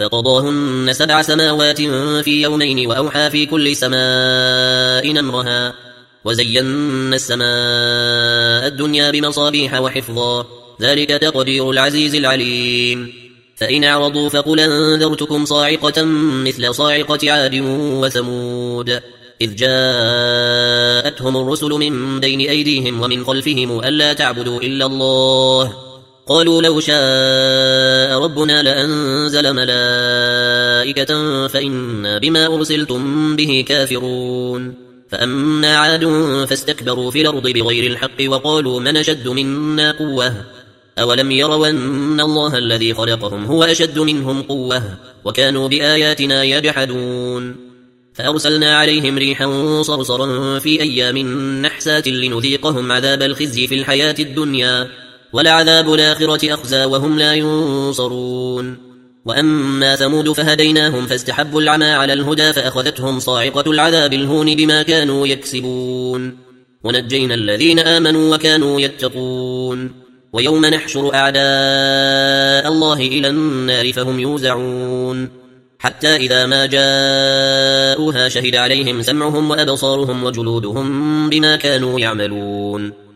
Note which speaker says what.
Speaker 1: فقضاهن 7 سماوات في يومين وأوحى في كل سماء أمرها وزينا السماء الدنيا بمصابيح وحفظا ذلك تقدير العزيز العليم فإن أعرضوا فقل أنذرتكم صاعقة مثل صاعقة عاد وثمود إذ جاءتهم الرسل من بين أيديهم ومن خلفهم ألا تعبدوا إلا الله قالوا لو شاء ربنا لأنزل ملائكة فإنا بما أرسلتم به كافرون فأما عاد فاستكبروا في الأرض بغير الحق وقالوا من أشد منا قوة أولم يروا أن الله الذي خلقهم هو أشد منهم قوة وكانوا بآياتنا يجحدون فأرسلنا عليهم ريحا صرصرا في أيام نحسات لنذيقهم عذاب الخزي في الحياة الدنيا ولعذاب الآخرة أخزى وهم لا ينصرون وأما ثمود فهديناهم فاستحبوا العمى على الهدى فأخذتهم صاعقة العذاب الهون بما كانوا يكسبون ونجينا الذين آمنوا وكانوا يتقون ويوم نحشر أعداء الله إلى النار فهم يوزعون حتى إذا ما جاءوها شهد عليهم سمعهم وأبصارهم وجلودهم بما كانوا يعملون